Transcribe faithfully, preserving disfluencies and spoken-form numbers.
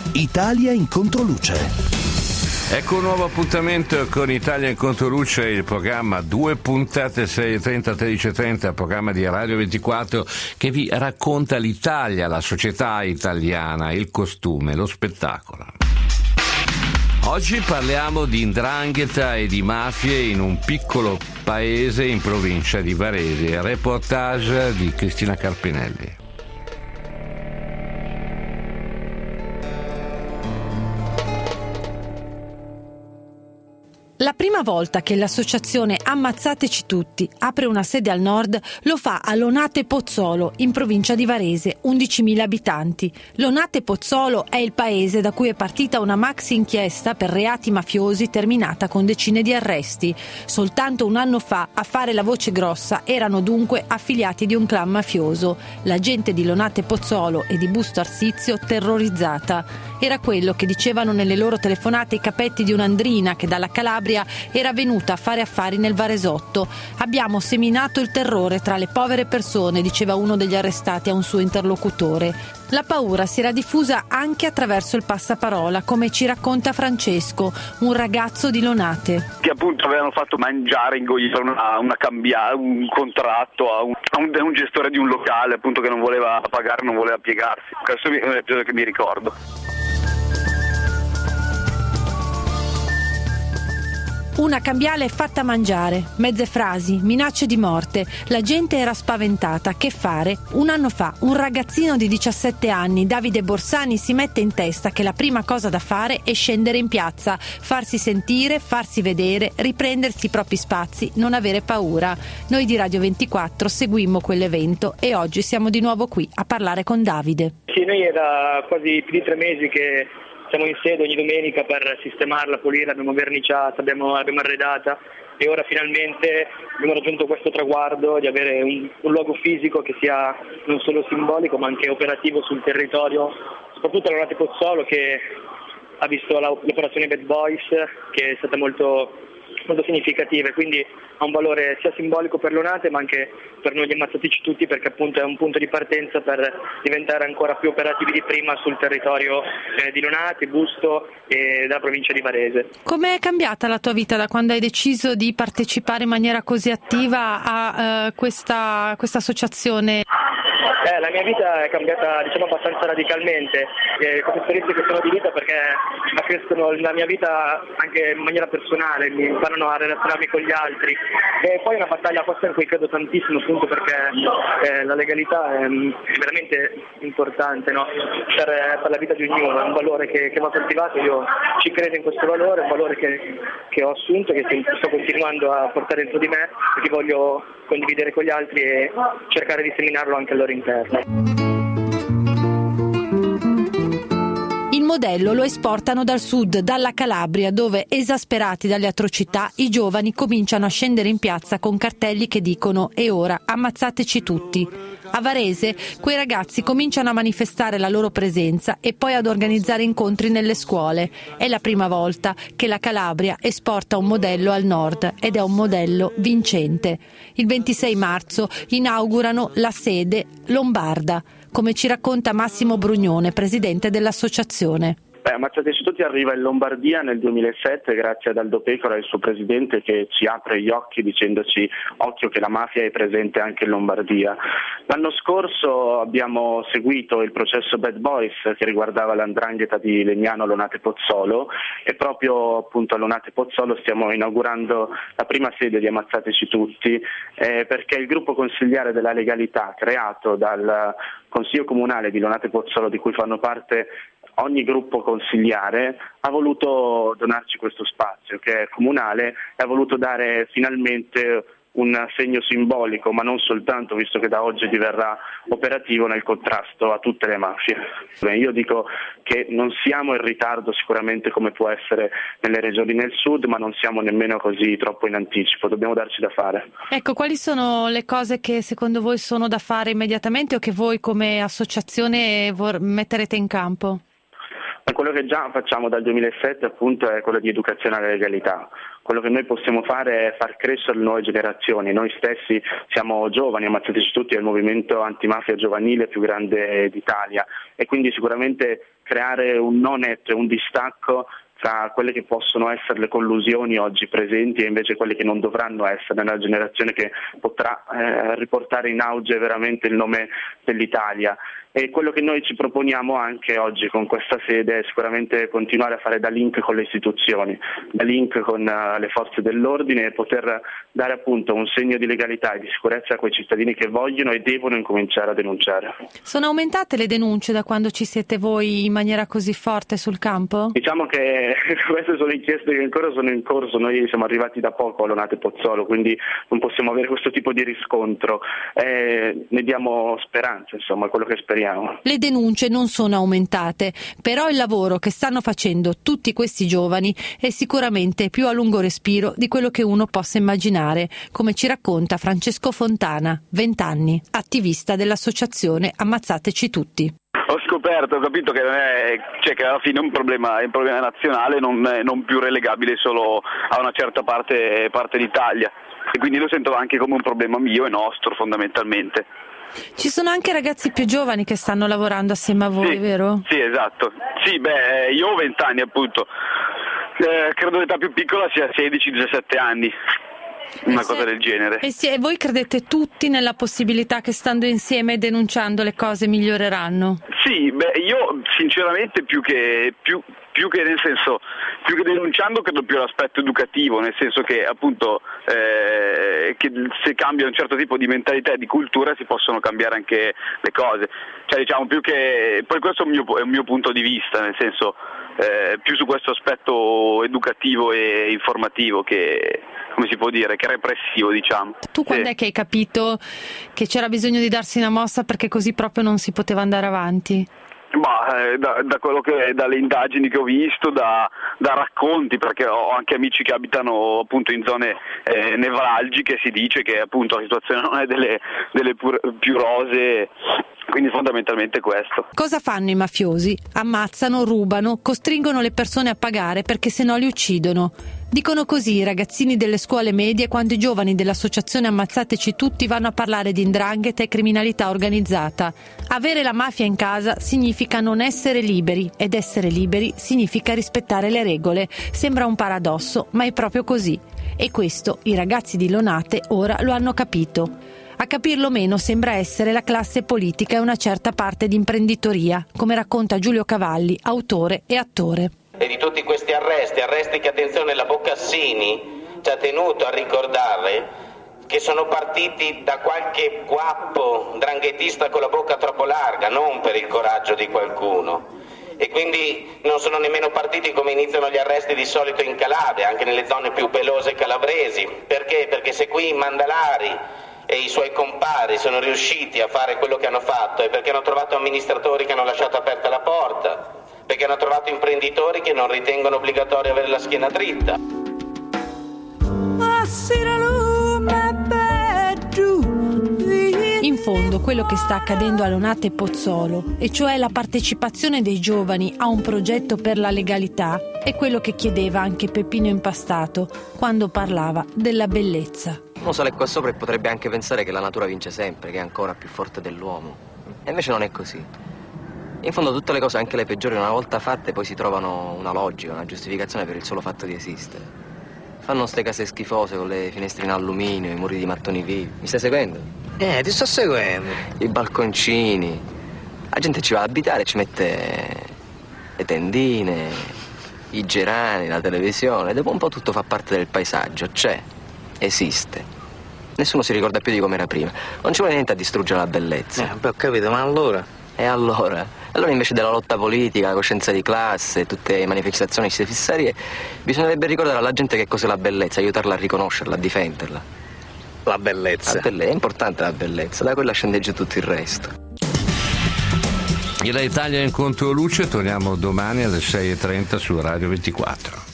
Italia in controluce. Ecco un nuovo appuntamento con Italia in controluce, il programma due puntate sei e trenta, tredici e trenta, programma di Radio ventiquattro che vi racconta l'Italia, la società italiana, il costume, lo spettacolo. Oggi parliamo di 'ndrangheta e di mafie in un piccolo paese in provincia di Varese. Reportage di Cristina Carpinelli. La prima volta che l'associazione Ammazzateci Tutti apre una sede al nord lo fa a Lonate Pozzolo, in provincia di Varese, undicimila abitanti. Lonate Pozzolo è il paese da cui è partita una maxi inchiesta per reati mafiosi terminata con decine di arresti. Soltanto un anno fa a fare la voce grossa erano dunque affiliati di un clan mafioso. La gente di Lonate Pozzolo e di Busto Arsizio terrorizzata. Era quello che dicevano nelle loro telefonate i capetti di un'andrina che dalla Calabria era venuta a fare affari nel Varesotto. Abbiamo seminato il terrore tra le povere persone, diceva uno degli arrestati a un suo interlocutore. La paura si era diffusa anche attraverso il passaparola, come ci racconta Francesco, un ragazzo di Lonate. Che appunto avevano fatto mangiare, ingoiare una, una cambia, un contratto a un, a, un, a un gestore di un locale appunto che non voleva pagare, non voleva piegarsi. Questo è un episodio che mi ricordo. Una cambiale fatta mangiare, mezze frasi, minacce di morte. La gente era spaventata. Che fare? Un anno fa un ragazzino di diciassette anni, Davide Borsani, si mette in testa che la prima cosa da fare è scendere in piazza, farsi sentire, farsi vedere, riprendersi i propri spazi, non avere paura. Noi di Radio ventiquattro seguimmo quell'evento e oggi siamo di nuovo qui a parlare con Davide. Sì, noi era quasi più di tre mesi che siamo in sede ogni domenica per sistemarla, pulirla, abbiamo verniciata, abbiamo, abbiamo arredata e ora finalmente abbiamo raggiunto questo traguardo di avere un, un luogo fisico che sia non solo simbolico ma anche operativo sul territorio, soprattutto a Lonate Pozzolo che ha visto la, l'operazione Bad Boys che è stata molto, molto significativa e quindi ha un valore sia simbolico per Lonate ma anche per noi gli Ammazzateci Tutti perché appunto è un punto di partenza per diventare ancora più operativi di prima sul territorio eh, di Lonate, Busto e della provincia di Varese. Com'è cambiata la tua vita da quando hai deciso di partecipare in maniera così attiva a uh, questa, questa associazione? Eh, la mia vita è cambiata diciamo abbastanza radicalmente, eh, queste esperienze che sono di vita perché accrescono la mia vita anche in maniera personale, mi imparano a relazionarmi con gli altri e poi è una battaglia questa in cui credo tantissimo appunto perché eh, la legalità è, è veramente importante, no? per, per la vita di ognuno, è un valore che, che va coltivato, io ci credo in questo valore, è un valore che, che ho assunto, che sto continuando a portare dentro di me e che voglio condividere con gli altri e cercare di seminarlo anche al loro interno. Il modello lo esportano dal sud, dalla Calabria, dove, esasperati dalle atrocità, i giovani cominciano a scendere in piazza con cartelli che dicono «E ora, ammazzateci tutti». A Varese, quei ragazzi cominciano a manifestare la loro presenza e poi ad organizzare incontri nelle scuole. È la prima volta che la Calabria esporta un modello al nord ed è un modello vincente. Il ventisei marzo inaugurano la sede lombarda, come ci racconta Massimo Brugnone, presidente dell'associazione. Beh, Ammazzateci Tutti arriva in Lombardia nel duemilasette grazie ad Aldo Pecora e il suo presidente che ci apre gli occhi dicendoci occhio che la mafia è presente anche in Lombardia. L'anno scorso abbiamo seguito il processo Bad Boys che riguardava l'andrangheta di Legnano Lonate Pozzolo e proprio appunto a Lonate Pozzolo stiamo inaugurando la prima sede di Ammazzateci Tutti eh, perché il gruppo consigliare della legalità creato dal Consiglio Comunale di Lonate Pozzolo di cui fanno parte ogni gruppo consigliare ha voluto donarci questo spazio che è comunale e ha voluto dare finalmente un segno simbolico, ma non soltanto, visto che da oggi diverrà operativo nel contrasto a tutte le mafie. Beh, io dico che non siamo in ritardo sicuramente come può essere nelle regioni nel sud, ma non siamo nemmeno così troppo in anticipo, dobbiamo darci da fare. Ecco, quali sono le cose che secondo voi sono da fare immediatamente o che voi come associazione vor- metterete in campo? Quello che già facciamo dal duemilasette appunto è quello di educazione alla legalità. Quello che noi possiamo fare è far crescere le nuove generazioni. Noi stessi siamo giovani, Ammazzateci Tutti è il movimento antimafia giovanile più grande d'Italia e quindi sicuramente creare un no netto e un distacco tra quelle che possono essere le collusioni oggi presenti e invece quelle che non dovranno essere nella generazione che potrà eh, riportare in auge veramente il nome dell'Italia. E quello che noi ci proponiamo anche oggi con questa sede è sicuramente continuare a fare da link con le istituzioni, da link con uh, le forze dell'ordine e poter dare appunto un segno di legalità e di sicurezza a quei cittadini che vogliono e devono incominciare a denunciare. Sono aumentate le denunce da quando ci siete voi in maniera così forte sul campo? Diciamo che queste sono inchieste che ancora sono in corso, noi siamo arrivati da poco a Lonate Pozzolo, quindi non possiamo avere questo tipo di riscontro, eh, ne diamo speranza, insomma, quello che speriamo. Le denunce non sono aumentate, però il lavoro che stanno facendo tutti questi giovani è sicuramente più a lungo respiro di quello che uno possa immaginare, come ci racconta Francesco Fontana, vent'anni, attivista dell'associazione Ammazzateci Tutti. Ho scoperto, ho capito che non è, cioè che alla fine è un problema, è un problema nazionale, non, non più relegabile solo a una certa parte, parte d'Italia, e quindi lo sento anche come un problema mio e nostro fondamentalmente. Ci sono anche ragazzi più giovani che stanno lavorando assieme a voi, sì, vero? Sì, esatto. Sì, beh, io ho vent'anni appunto, eh, credo l'età più piccola sia sedici diciassette anni. Una cosa del genere. E, sì, e voi credete tutti nella possibilità che stando insieme e denunciando le cose miglioreranno? Sì, beh, io sinceramente più che più, più che nel senso più che denunciando credo più all'aspetto educativo, nel senso che appunto eh, che se cambia un certo tipo di mentalità e di cultura si possono cambiare anche le cose. Cioè diciamo più che poi questo è un mio, è un mio punto di vista, nel senso eh, più su questo aspetto educativo e informativo che, come si può dire, che repressivo, diciamo. Tu quando sì. è che hai capito che c'era bisogno di darsi una mossa perché così proprio non si poteva andare avanti? Ma, eh, da, da quello che dalle indagini che ho visto, da, da racconti, perché ho anche amici che abitano appunto in zone eh, nevralgiche, si dice che appunto la situazione non è delle, delle pur, più rosee. Quindi fondamentalmente questo. Cosa fanno i mafiosi? Ammazzano, rubano, costringono le persone a pagare perché se no li uccidono. Dicono così i ragazzini delle scuole medie quando i giovani dell'associazione Ammazzateci Tutti vanno a parlare di 'ndrangheta e criminalità organizzata. Avere la mafia in casa significa non essere liberi ed essere liberi significa rispettare le regole. Sembra un paradosso, ma è proprio così. E questo i ragazzi di Lonate ora lo hanno capito. A capirlo meno sembra essere la classe politica e una certa parte di imprenditoria, come racconta Giulio Cavalli, autore e attore. E di tutti questi arresti, arresti che, attenzione, la Boccassini ci ha tenuto a ricordare che sono partiti da qualche guappo dranghetista con la bocca troppo larga, non per il coraggio di qualcuno. E quindi non sono nemmeno partiti come iniziano gli arresti di solito in Calabria, anche nelle zone più pelose calabresi. Perché? Perché se qui in Mandalari e i suoi compari sono riusciti a fare quello che hanno fatto è perché hanno trovato amministratori che hanno lasciato aperta la porta, perché hanno trovato imprenditori che non ritengono obbligatorio avere la schiena dritta. In fondo quello che sta accadendo a Lonate Pozzolo, e cioè la partecipazione dei giovani a un progetto per la legalità, è quello che chiedeva anche Peppino Impastato quando parlava della bellezza. Uno sale qua sopra e potrebbe anche pensare che la natura vince sempre, che è ancora più forte dell'uomo. E invece non è così. In fondo tutte le cose, anche le peggiori, una volta fatte poi si trovano una logica, una giustificazione per il solo fatto di esistere. Fanno ste case schifose con le finestre in alluminio, i muri di mattoni vivi. Mi stai seguendo? Eh, ti sto seguendo. I balconcini. La gente ci va ad abitare e ci mette le tendine, i gerani, la televisione. E dopo un po' tutto fa parte del paesaggio, c'è. Esiste. Nessuno si ricorda più di come era prima. Non ci vuole niente a distruggere la bellezza. Eh, beh, ho capito, ma allora? E allora? Allora invece della lotta politica, la coscienza di classe, tutte le manifestazioni, queste fissarie, bisognerebbe ricordare alla gente che cos'è la bellezza, aiutarla a riconoscerla, a difenderla. La bellezza. La bellezza, è importante la bellezza, da quella scende giù tutto il resto. E da Italia in Controluce torniamo domani alle sei e trenta su Radio ventiquattro.